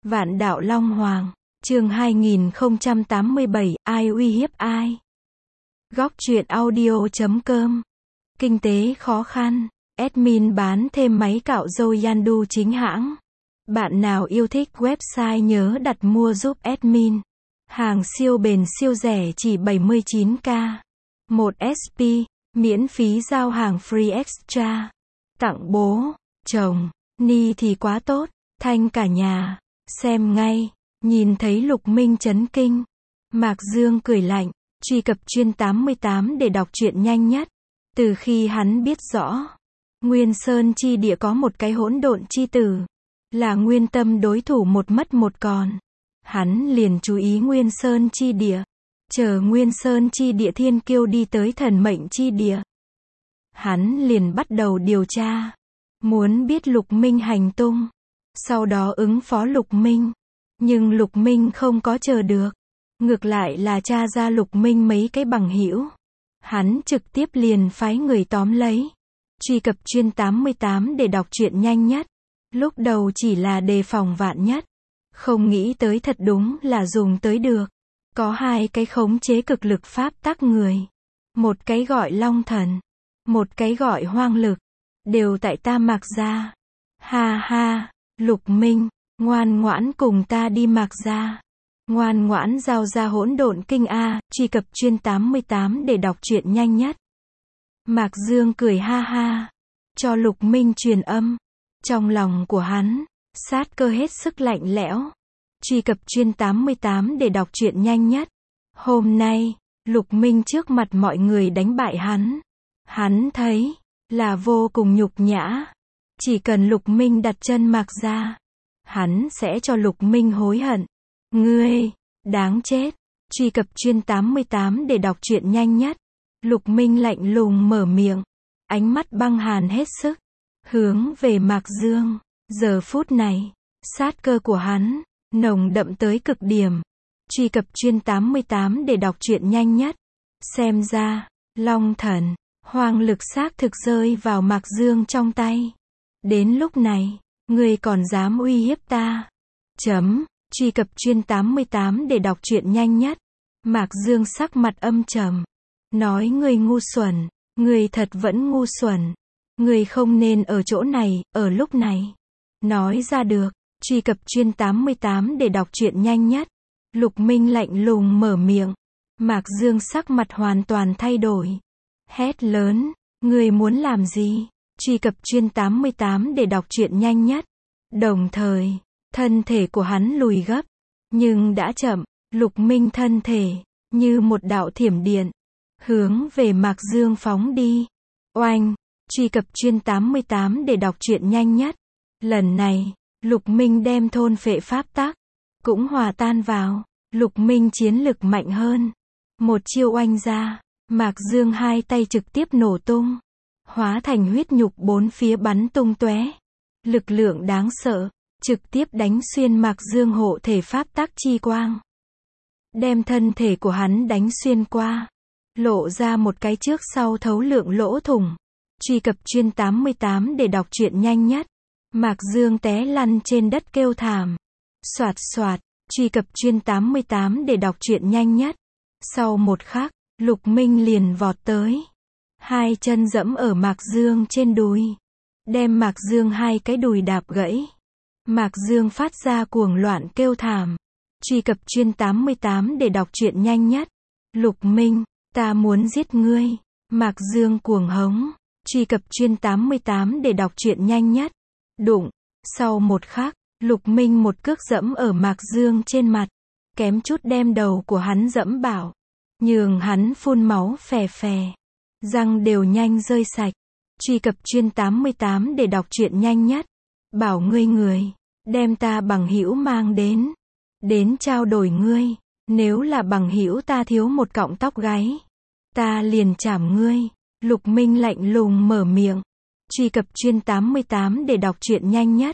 Vạn đạo Long Hoàng, chương 2087, ai uy hiếp ai? Góc truyện audio.com. Kinh tế khó khăn, admin bán thêm máy cạo râu Yandu chính hãng. Bạn nào yêu thích website nhớ đặt mua giúp admin. Hàng siêu bền siêu rẻ chỉ 79k. 1 SP, miễn phí giao hàng free extra. Tặng bố, chồng, ni thì quá tốt, thanh cả nhà. Xem ngay, nhìn thấy Lục Minh chấn kinh. Mạc Dương cười lạnh, truy cập chuyên 88 để đọc truyện nhanh nhất. Từ khi hắn biết rõ, Nguyên Sơn chi địa có một cái hỗn độn chi tử, là nguyên tâm đối thủ một mất một còn. Hắn liền chú ý Nguyên Sơn chi địa, chờ Nguyên Sơn chi địa thiên kiêu đi tới thần mệnh chi địa. Hắn liền bắt đầu điều tra, muốn biết Lục Minh hành tung, sau đó ứng phó Lục Minh. Nhưng Lục Minh không có chờ được, ngược lại là tra ra Lục Minh mấy cái bằng hữu. Hắn trực tiếp liền phái người tóm lấy. Truy cập chuyên 88 để đọc truyện nhanh nhất. Lúc đầu chỉ là đề phòng vạn nhất, không nghĩ tới thật đúng là dùng tới được. Có hai cái khống chế cực lực pháp tắc người, một cái gọi Long Thần, một cái gọi Hoang Lực, đều tại ta Mạc gia. Ha ha, Lục Minh, ngoan ngoãn cùng ta đi Mạc gia. Ngoan ngoãn giao ra hỗn độn kinh a. Truy cập chuyên 88 để đọc truyện nhanh nhất. Mạc Dương cười ha ha, cho Lục Minh truyền âm. Trong lòng của hắn, sát cơ hết sức lạnh lẽo. Truy cập chuyên 88 để đọc truyện nhanh nhất. Hôm nay, Lục Minh trước mặt mọi người đánh bại hắn. Hắn thấy, là vô cùng nhục nhã. Chỉ cần Lục Minh đặt chân Mạc gia, hắn sẽ cho Lục Minh hối hận. Ngươi, đáng chết. Truy cập chuyên 88 để đọc truyện nhanh nhất. Lục Minh lạnh lùng mở miệng, ánh mắt băng hàn hết sức, hướng về Mạc Dương. Giờ phút này, sát cơ của hắn nồng đậm tới cực điểm. Truy cập chuyên 88 để đọc truyện nhanh nhất. Xem ra, Long Thần, Hoang Lực xác thực rơi vào Mạc Dương trong tay. Đến lúc này, ngươi còn dám uy hiếp ta? Truy cập chuyên 88 để đọc truyện nhanh nhất. Mạc Dương sắc mặt âm trầm, nói ngươi ngu xuẩn, ngươi thật vẫn ngu xuẩn. Ngươi không nên ở chỗ này, ở lúc này. Nói ra được. Truy cập chuyên 88 để đọc truyện nhanh nhất. Lục Minh lạnh lùng mở miệng. Mạc Dương sắc mặt hoàn toàn thay đổi. Hét lớn, ngươi muốn làm gì? Truy cập chuyên 88 để đọc truyện nhanh nhất. Đồng thời, thân thể của hắn lùi gấp. Nhưng đã chậm, Lục Minh thân thể, như một đạo thiểm điện, hướng về Mạc Dương phóng đi. Oanh! Truy cập chuyên 88 để đọc truyện nhanh nhất. Lần này, Lục Minh đem thôn phệ pháp tắc cũng hòa tan vào. Lục Minh chiến lực mạnh hơn. Một chiêu oanh ra, Mạc Dương hai tay trực tiếp nổ tung, hóa thành huyết nhục bốn phía bắn tung tóe. Lực lượng đáng sợ, trực tiếp đánh xuyên Mạc Dương hộ thể pháp tắc chi quang, đem thân thể của hắn đánh xuyên qua, lộ ra một cái trước sau thấu lượng lỗ thủng. Truy cập chuyên 88 để đọc truyện nhanh nhất. Mạc Dương té lăn trên đất kêu thảm. Soạt soạt. Truy cập chuyên 88 để đọc truyện nhanh nhất. Sau một khắc, Lục Minh liền vọt tới, hai chân dẫm ở Mạc Dương trên đùi, đem Mạc Dương hai cái đùi đạp gãy. Mạc Dương phát ra cuồng loạn kêu thảm. Truy cập chuyên 88 để đọc truyện nhanh nhất. Lục Minh, ta muốn giết ngươi. Mạc Dương cuồng hống. Truy cập chuyên 88 để đọc truyện nhanh nhất. Đụng. Sau một khắc, Lục Minh một cước dẫm ở Mạc Dương trên mặt, kém chút đem đầu của hắn dẫm bảo, nhường hắn phun máu phè phè, răng đều nhanh rơi sạch. Truy cập chuyên 88 để đọc truyện nhanh nhất. Bảo ngươi người, đem ta bằng hữu mang đến trao đổi ngươi. Nếu là bằng hữu ta thiếu một cọng tóc gáy, ta liền chảm ngươi. Lục Minh lạnh lùng mở miệng. Truy cập chuyên 88 để đọc truyện nhanh nhất.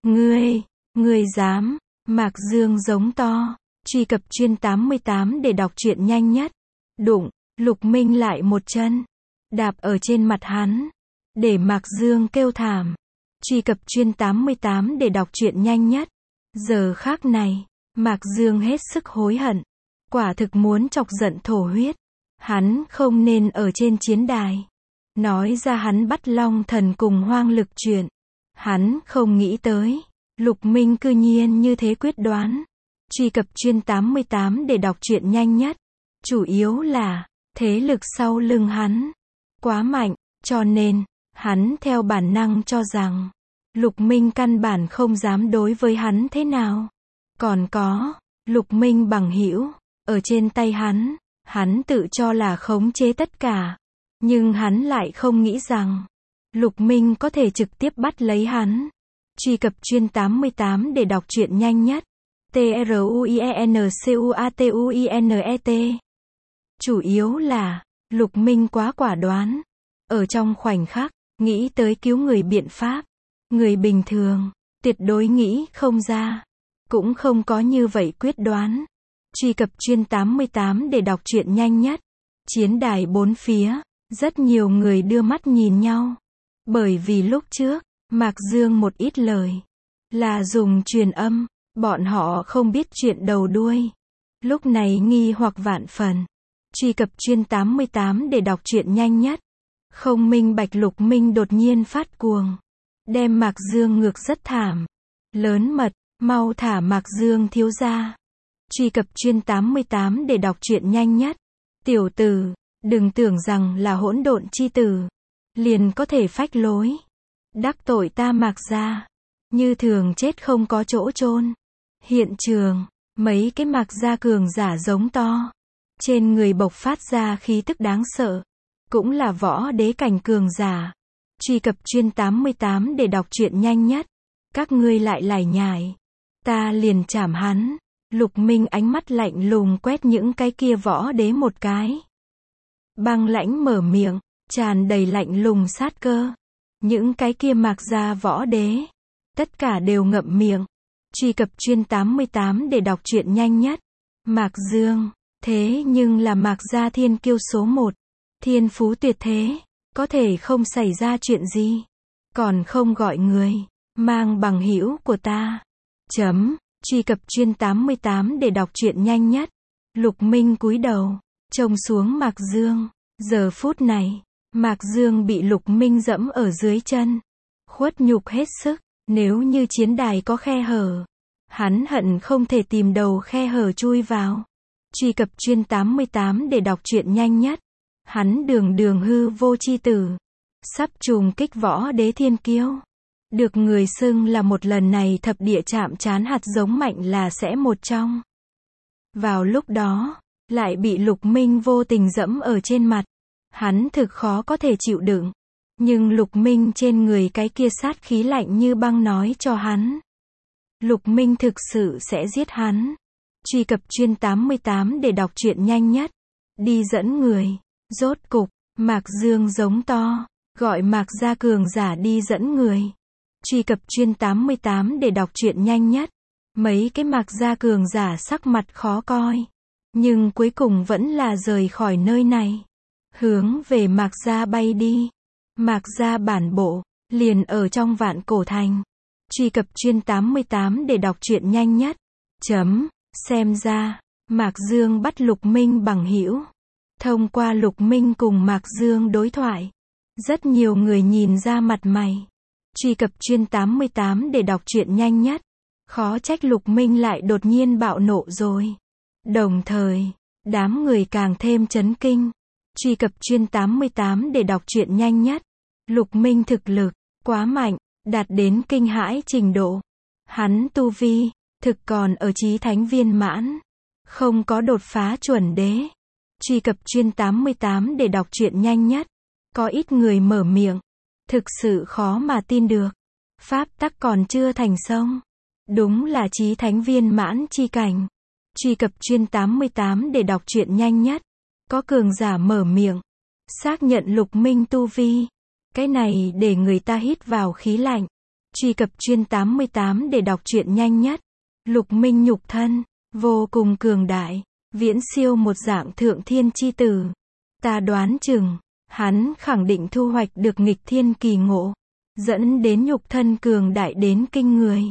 Ngươi dám? Mạc Dương giống to. Truy cập chuyên 88 để đọc truyện nhanh nhất. Đụng. Lục Minh lại một chân đạp ở trên mặt hắn, để Mạc Dương kêu thảm. Truy cập chuyên 88 để đọc truyện nhanh nhất. Giờ khắc này, Mạc Dương hết sức hối hận. Quả thực muốn chọc giận thổ huyết. Hắn không nên ở trên chiến đài. Nói ra hắn bắt Long Thần cùng Hoang Lực chuyện. Hắn không nghĩ tới. Lục Minh cư nhiên như thế quyết đoán. Truy cập chuyên 88 để đọc truyện nhanh nhất. Chủ yếu là, thế lực sau lưng hắn quá mạnh, cho nên, hắn theo bản năng cho rằng, Lục Minh căn bản không dám đối với hắn thế nào. Còn có, Lục Minh bằng hữu ở trên tay hắn tự cho là khống chế tất cả. Nhưng hắn lại không nghĩ rằng, Lục Minh có thể trực tiếp bắt lấy hắn. Truy cập chuyên 88 để đọc truyện nhanh nhất. TRUIENCUATUINET. Chủ yếu là, Lục Minh quá quả đoán. Ở trong khoảnh khắc, nghĩ tới cứu người biện pháp. Người bình thường, tuyệt đối nghĩ không ra. Cũng không có như vậy quyết đoán. Truy cập chuyên 88 để đọc truyện nhanh nhất. Chiến đài bốn phía, rất nhiều người đưa mắt nhìn nhau. Bởi vì lúc trước, Mạc Dương một ít lời là dùng truyền âm, bọn họ không biết chuyện đầu đuôi. Lúc này nghi hoặc vạn phần. Truy cập chuyên 88 để đọc truyện nhanh nhất. Không minh bạch Lục Minh đột nhiên phát cuồng. Đem Mạc Dương ngược rất thảm. Lớn mật, mau thả Mạc Dương thiếu gia. Truy cập chuyên 88 để đọc truyện nhanh nhất. Tiểu tử, đừng tưởng rằng là hỗn độn chi tử. Liền có thể phách lối. Đắc tội ta Mạc gia. Như thường chết không có chỗ chôn. Hiện trường, mấy cái Mạc gia cường giả giống to. Trên người bộc phát ra khí tức đáng sợ. Cũng là võ đế cảnh cường giả. Truy cập chuyên 88 để đọc truyện nhanh nhất. Các ngươi lại lải nhải. Ta liền chảm hắn. Lục Minh ánh mắt lạnh lùng quét những cái kia võ đế một cái. Băng lãnh mở miệng, tràn đầy lạnh lùng sát cơ. Những cái kia Mạc gia võ đế, tất cả đều ngậm miệng. Truy cập chuyên 88 để đọc truyện nhanh nhất. Mạc Dương, thế nhưng là Mạc gia thiên kiêu số 1. Thiên phú tuyệt thế, có thể không xảy ra chuyện gì. Còn không gọi người, mang bằng hữu của ta. Truy cập chuyên 88 để đọc truyện nhanh nhất. Lục Minh cúi đầu, trông xuống Mạc Dương. Giờ phút này, Mạc Dương bị Lục Minh dẫm ở dưới chân. Khuất nhục hết sức, nếu như chiến đài có khe hở. Hắn hận không thể tìm đầu khe hở chui vào. Truy cập chuyên 88 để đọc truyện nhanh nhất. Hắn đường hư vô chi tử. Sắp trùng kích võ đế thiên kiêu. Được người xưng là một lần này thập địa chạm trán hạt giống mạnh là sẽ một trong. Vào lúc đó, lại bị Lục Minh vô tình dẫm ở trên mặt. Hắn thực khó có thể chịu đựng. Nhưng Lục Minh trên người cái kia sát khí lạnh như băng nói cho hắn. Lục Minh thực sự sẽ giết hắn. Truy cập chuyên 88 để đọc truyện nhanh nhất. Đi dẫn người. Rốt cục, Mạc Dương giống to. Gọi Mạc gia cường giả đi dẫn người. Truy cập chuyên 88 để đọc truyện nhanh nhất. Mấy cái Mạc gia cường giả sắc mặt khó coi. Nhưng cuối cùng vẫn là rời khỏi nơi này. Hướng về Mạc gia bay đi. Mạc gia bản bộ, liền ở trong Vạn Cổ Thành. Truy cập chuyên 88 để đọc truyện nhanh nhất. Xem ra, Mạc Dương bắt Lục Minh bằng hữu. Thông qua Lục Minh cùng Mạc Dương đối thoại. Rất nhiều người nhìn ra mặt mày. Truy cập chuyên 88 để đọc truyện nhanh nhất. Khó trách Lục Minh lại đột nhiên bạo nộ rồi. Đồng thời, đám người càng thêm chấn kinh. Truy cập chuyên 88 để đọc truyện nhanh nhất. Lục Minh thực lực, quá mạnh, đạt đến kinh hãi trình độ. Hắn tu vi, thực còn ở chí thánh viên mãn. Không có đột phá chuẩn đế. Truy cập chuyên 88 để đọc truyện nhanh nhất. Có ít người mở miệng. Thực sự khó mà tin được. Pháp tắc còn chưa thành xong. Đúng là chí thánh viên mãn chi cảnh. Truy cập chuyên 88 để đọc truyện nhanh nhất. Có cường giả mở miệng. Xác nhận Lục Minh tu vi. Cái này để người ta hít vào khí lạnh. Truy cập chuyên 88 để đọc truyện nhanh nhất. Lục Minh nhục thân, vô cùng cường đại. Viễn siêu một dạng thượng thiên chi tử. Ta đoán chừng, hắn khẳng định thu hoạch được nghịch thiên kỳ ngộ. Dẫn đến nhục thân cường đại đến kinh người.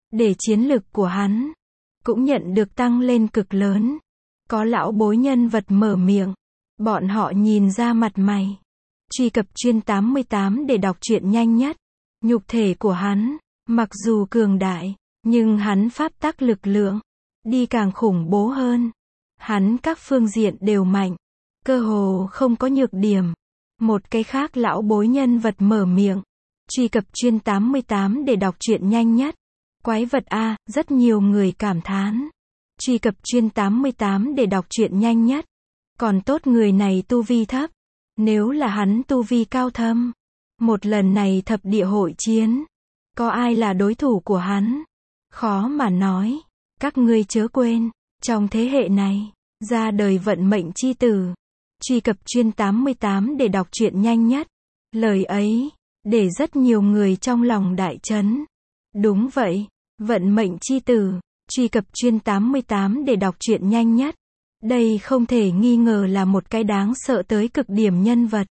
để chiến lực của hắn cũng nhận được tăng lên cực lớn. Có lão bối nhân vật mở miệng, bọn họ nhìn ra mặt mày. Truy cập chuyên 88 để đọc truyện nhanh nhất. Nhục thể của hắn, mặc dù cường đại, nhưng hắn pháp tắc lực lượng đi càng khủng bố hơn. Hắn các phương diện đều mạnh, cơ hồ không có nhược điểm. Một cái khác lão bối nhân vật mở miệng. Truy cập chuyên 88 để đọc truyện nhanh nhất. Quái vật A, rất nhiều người cảm thán. Truy cập chuyên 88 để đọc truyện nhanh nhất. Còn tốt người này tu vi thấp. Nếu là hắn tu vi cao thâm, một lần này thập địa hội chiến, có ai là đối thủ của hắn? Khó mà nói. Các ngươi chớ quên, trong thế hệ này, ra đời vận mệnh chi tử. Truy cập chuyên 88 để đọc truyện nhanh nhất. Lời ấy, để rất nhiều người trong lòng đại chấn. Đúng vậy, vận mệnh chi tử. Truy cập chuyên 88 để đọc truyện nhanh nhất. Đây không thể nghi ngờ là một cái đáng sợ tới cực điểm nhân vật.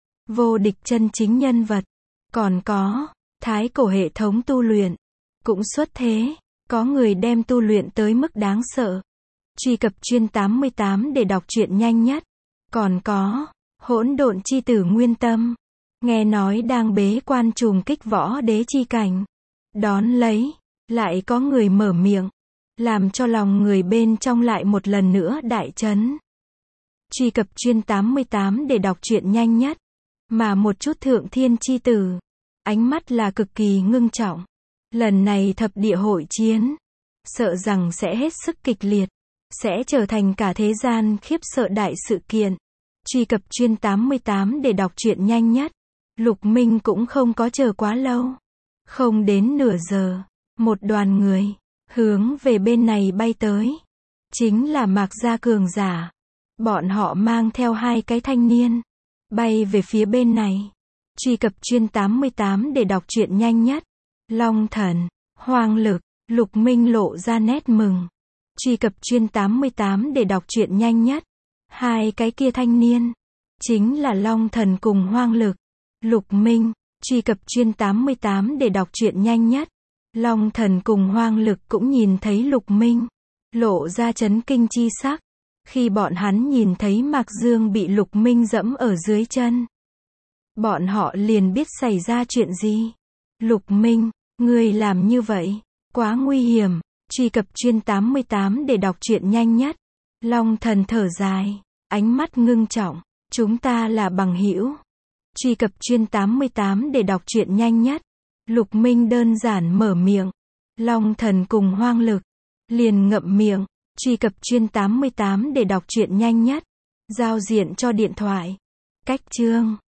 Vô địch chân chính nhân vật. Còn có, thái cổ hệ thống tu luyện. Cũng xuất thế, có người đem tu luyện tới mức đáng sợ. Truy cập chuyên 88 để đọc truyện nhanh nhất. Còn có, hỗn độn chi tử Nguyên Tâm. Nghe nói đang bế quan trùng kích võ đế chi cảnh. Đón lấy, lại có người mở miệng, làm cho lòng người bên trong lại một lần nữa đại chấn. Truy cập chuyên 88 để đọc truyện nhanh nhất. Mà một chút thượng thiên chi tử, ánh mắt là cực kỳ ngưng trọng. Lần này thập địa hội chiến, sợ rằng sẽ hết sức kịch liệt, sẽ trở thành cả thế gian khiếp sợ đại sự kiện. Truy cập chuyên 88 để đọc truyện nhanh nhất. Lục Minh cũng không có chờ quá lâu. Không đến nửa giờ, một đoàn người hướng về bên này bay tới. Chính là Mạc gia cường giả. Bọn họ mang theo hai cái thanh niên, bay về phía bên này. Truy cập chuyên 88 để đọc truyện nhanh nhất. Long thần, hoang lực, Lục Minh lộ ra nét mừng. Truy cập chuyên 88 để đọc truyện nhanh nhất. Hai cái kia thanh niên, chính là Long thần cùng hoang lực. Lục Minh, truy cập chuyên 88 để đọc truyện nhanh nhất. Long thần cùng hoang lực cũng nhìn thấy Lục Minh, lộ ra chấn kinh chi sắc. Khi bọn hắn nhìn thấy Mạc Dương bị Lục Minh dẫm ở dưới chân, bọn họ liền biết xảy ra chuyện gì. Lục Minh, ngươi làm như vậy, quá nguy hiểm. Truy cập chuyên 88 để đọc truyện nhanh nhất. Long thần thở dài, ánh mắt ngưng trọng. Chúng ta là bằng hữu. Truy cập chuyên 88 để đọc truyện nhanh nhất. Lục Minh đơn giản mở miệng. Long thần cùng hoang lực liền ngậm miệng. Truy cập chuyên 88 để đọc truyện nhanh nhất. Giao diện cho điện thoại. Cách chương